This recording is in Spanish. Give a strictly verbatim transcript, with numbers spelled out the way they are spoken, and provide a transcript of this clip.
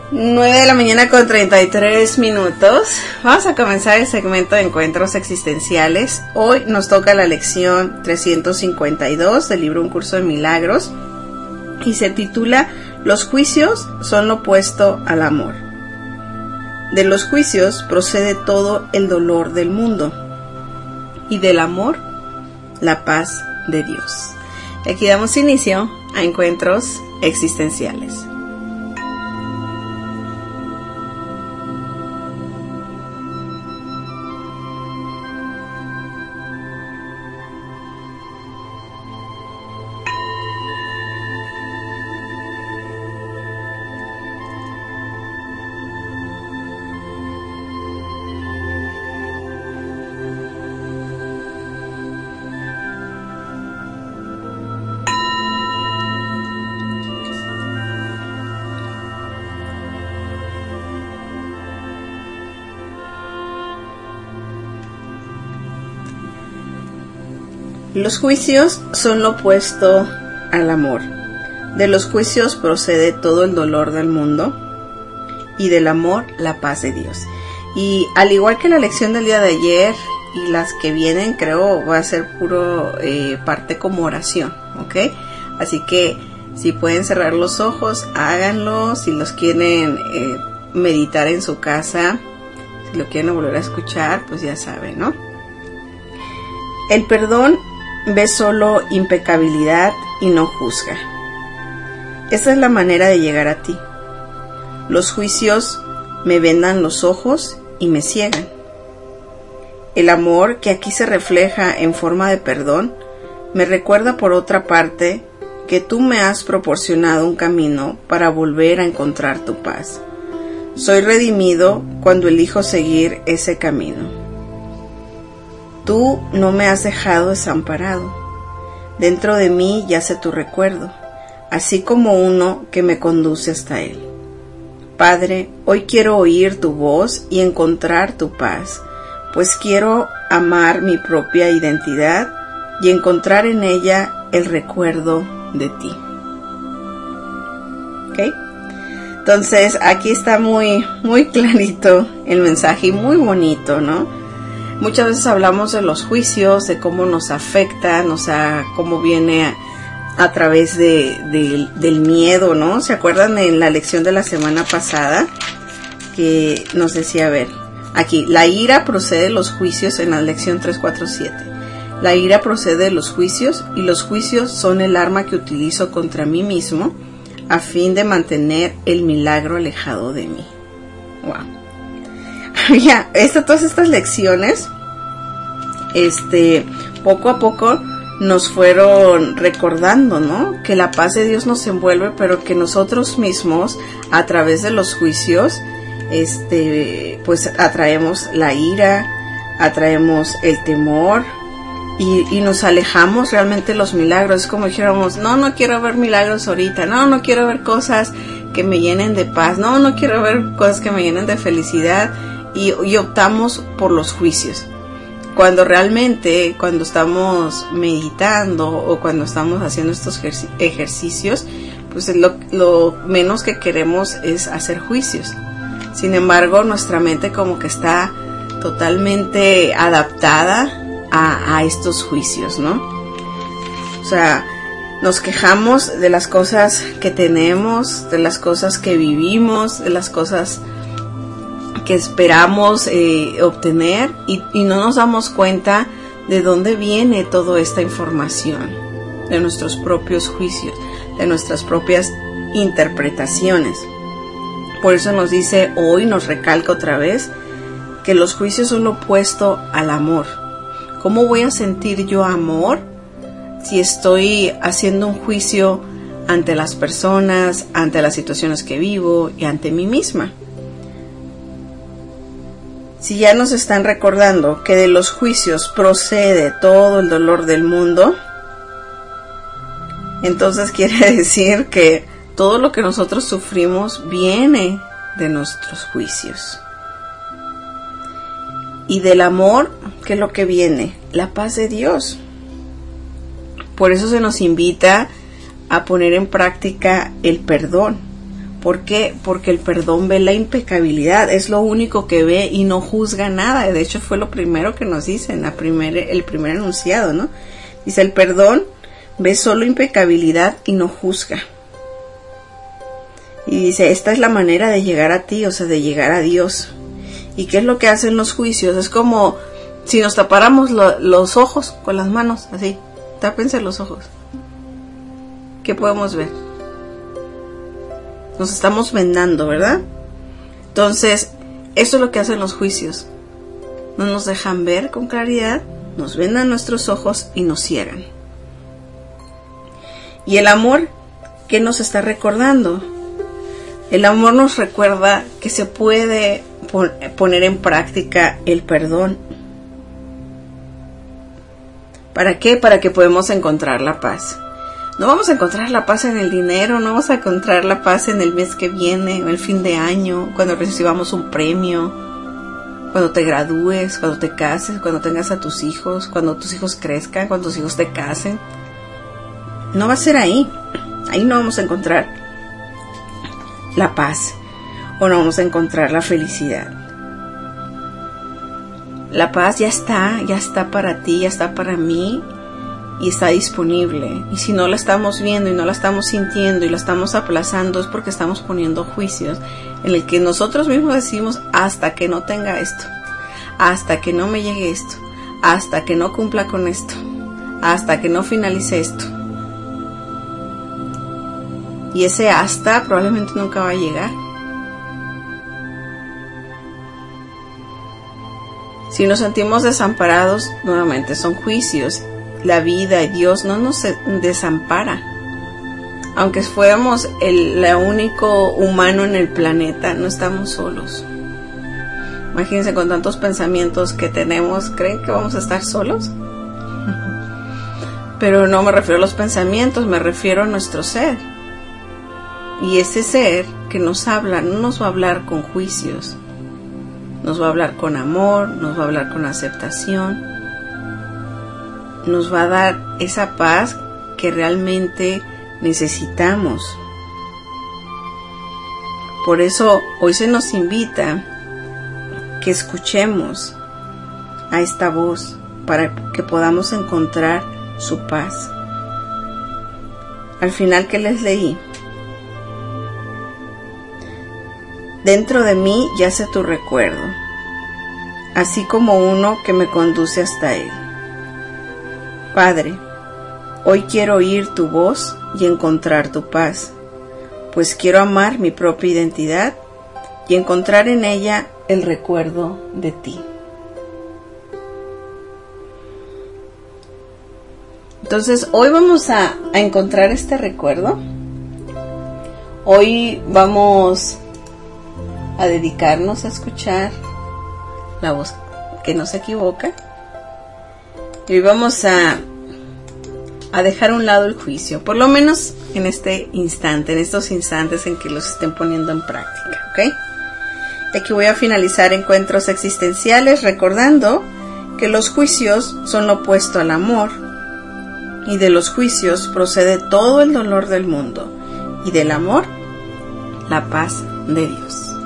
nueve de la mañana con treinta y tres minutos. Vamos a comenzar el segmento de encuentros existenciales. Hoy nos toca la lección trescientos cincuenta y dos del libro Un Curso de Milagros y se titula Los juicios son lo opuesto al amor. De los juicios procede todo el dolor del mundo y del amor la paz de Dios. Y aquí damos inicio a encuentros existenciales. Los juicios son lo opuesto al amor. De los juicios procede todo el dolor del mundo y del amor la paz de Dios. Y al igual que la lección del día de ayer y las que vienen, creo va a ser puro eh, parte como oración, ¿ok? Así que si pueden cerrar los ojos, háganlo. Si los quieren eh, meditar en su casa, si lo quieren volver a escuchar, pues ya saben, ¿no? El perdón ve solo impecabilidad y no juzga. Esa es la manera de llegar a ti. Los juicios me vendan los ojos y me ciegan. El amor que aquí se refleja en forma de perdón me recuerda por otra parte que tú me has proporcionado un camino para volver a encontrar tu paz. Soy redimido cuando elijo seguir ese camino. Tú no me has dejado desamparado. Dentro de mí yace tu recuerdo, así como uno que me conduce hasta él. Padre, hoy quiero oír tu voz y encontrar tu paz, pues quiero amar mi propia identidad y encontrar en ella el recuerdo de ti. ¿Ok? Entonces, aquí está muy, muy clarito el mensaje y muy bonito, ¿no? Muchas veces hablamos de los juicios, de cómo nos afectan, o sea, cómo viene a, a través de, de, del miedo, ¿no? ¿Se acuerdan en la lección de la semana pasada? Que nos decía, a ver, aquí, la ira procede de los juicios en la lección tres cuatro siete. La ira procede de los juicios y los juicios son el arma que utilizo contra mí mismo a fin de mantener el milagro alejado de mí. Wow. Ya, esta, todas estas lecciones, este, poco a poco nos fueron recordando, ¿no? Que la paz de Dios nos envuelve, pero que nosotros mismos, a través de los juicios, este, pues atraemos la ira, atraemos el temor y, y nos alejamos realmente de los milagros. Es como dijéramos, no, no quiero ver milagros ahorita, no, no quiero ver cosas que me llenen de paz, no, no quiero ver cosas que me llenen de felicidad. Y, y optamos por los juicios, cuando realmente cuando estamos meditando o cuando estamos haciendo estos ejerc- ejercicios, pues lo, lo menos que queremos es hacer juicios. Sin embargo, nuestra mente como que está totalmente adaptada a, a estos juicios, ¿no? O sea, nos quejamos de las cosas que tenemos, de las cosas que vivimos, de las cosas que esperamos eh, obtener y, y no nos damos cuenta de dónde viene toda esta información, de nuestros propios juicios, de nuestras propias interpretaciones. Por eso nos dice hoy, nos recalca otra vez, que los juicios son lo opuesto al amor. ¿Cómo voy a sentir yo amor si estoy haciendo un juicio ante las personas, ante las situaciones que vivo y ante mí misma? Si ya nos están recordando que de los juicios procede todo el dolor del mundo, entonces quiere decir que todo lo que nosotros sufrimos viene de nuestros juicios. Y del amor, ¿qué es lo que viene? La paz de Dios. Por eso se nos invita a poner en práctica el perdón, ¿Por qué? Porque el perdón ve la impecabilidad, es lo único que ve y no juzga nada. De hecho, fue lo primero que nos dice en la primer, el primer enunciado, ¿no? Dice, el perdón ve solo impecabilidad y no juzga. Y dice, esta es la manera de llegar a ti, o sea, de llegar a Dios. ¿Y qué es lo que hacen los juicios? Es como si nos tapáramos lo, los ojos con las manos, así. Tápense los ojos. ¿Qué podemos ver? Nos estamos vendando, ¿verdad? Entonces, eso es lo que hacen los juicios. No nos dejan ver con claridad, nos vendan nuestros ojos y nos ciegan. Y el amor, ¿qué nos está recordando? El amor nos recuerda que se puede poner en práctica el perdón. ¿Para qué? Para que podamos encontrar la paz. No vamos a encontrar la paz en el dinero, no vamos a encontrar la paz en el mes que viene, o el fin de año, cuando recibamos un premio, cuando te gradúes, cuando te cases, cuando tengas a tus hijos, cuando tus hijos crezcan, cuando tus hijos te casen. No va a ser ahí. Ahí no vamos a encontrar la paz, o no vamos a encontrar la felicidad. La paz ya está, ya está para ti, ya está para mí. Y está disponible. Y si no la estamos viendo y no la estamos sintiendo y la estamos aplazando, es porque estamos poniendo juicios en el que nosotros mismos decimos, hasta que no tenga esto, hasta que no me llegue esto, hasta que no cumpla con esto, hasta que no finalice esto. Y ese hasta probablemente nunca va a llegar. Si nos sentimos desamparados, nuevamente son juicios. La vida y Dios no nos desampara. Aunque fuéramos el, el único humano en el planeta, no estamos solos. Imagínense, con tantos pensamientos que tenemos, ¿creen que vamos a estar solos? Pero no me refiero a los pensamientos, me refiero a nuestro ser. Y ese ser que nos habla, no nos va a hablar con juicios. Nos va a hablar con amor, nos va a hablar con aceptación. Nos va a dar esa paz que realmente necesitamos. Por eso hoy se nos invita que escuchemos a esta voz para que podamos encontrar su paz. Al final, ¿qué les leí? Dentro de mí yace tu recuerdo, así como uno que me conduce hasta él. Padre, hoy quiero oír tu voz y encontrar tu paz, pues quiero amar mi propia identidad y encontrar en ella el recuerdo de ti. Entonces, hoy vamos a, a encontrar este recuerdo. Hoy vamos a dedicarnos a escuchar la voz que no se equivoca. Y hoy vamos a, a dejar a un lado el juicio, por lo menos en este instante, en estos instantes en que los estén poniendo en práctica, ¿ok? Y aquí voy a finalizar Encuentros Existenciales recordando que los juicios son lo opuesto al amor, y de los juicios procede todo el dolor del mundo, y del amor, la paz de Dios.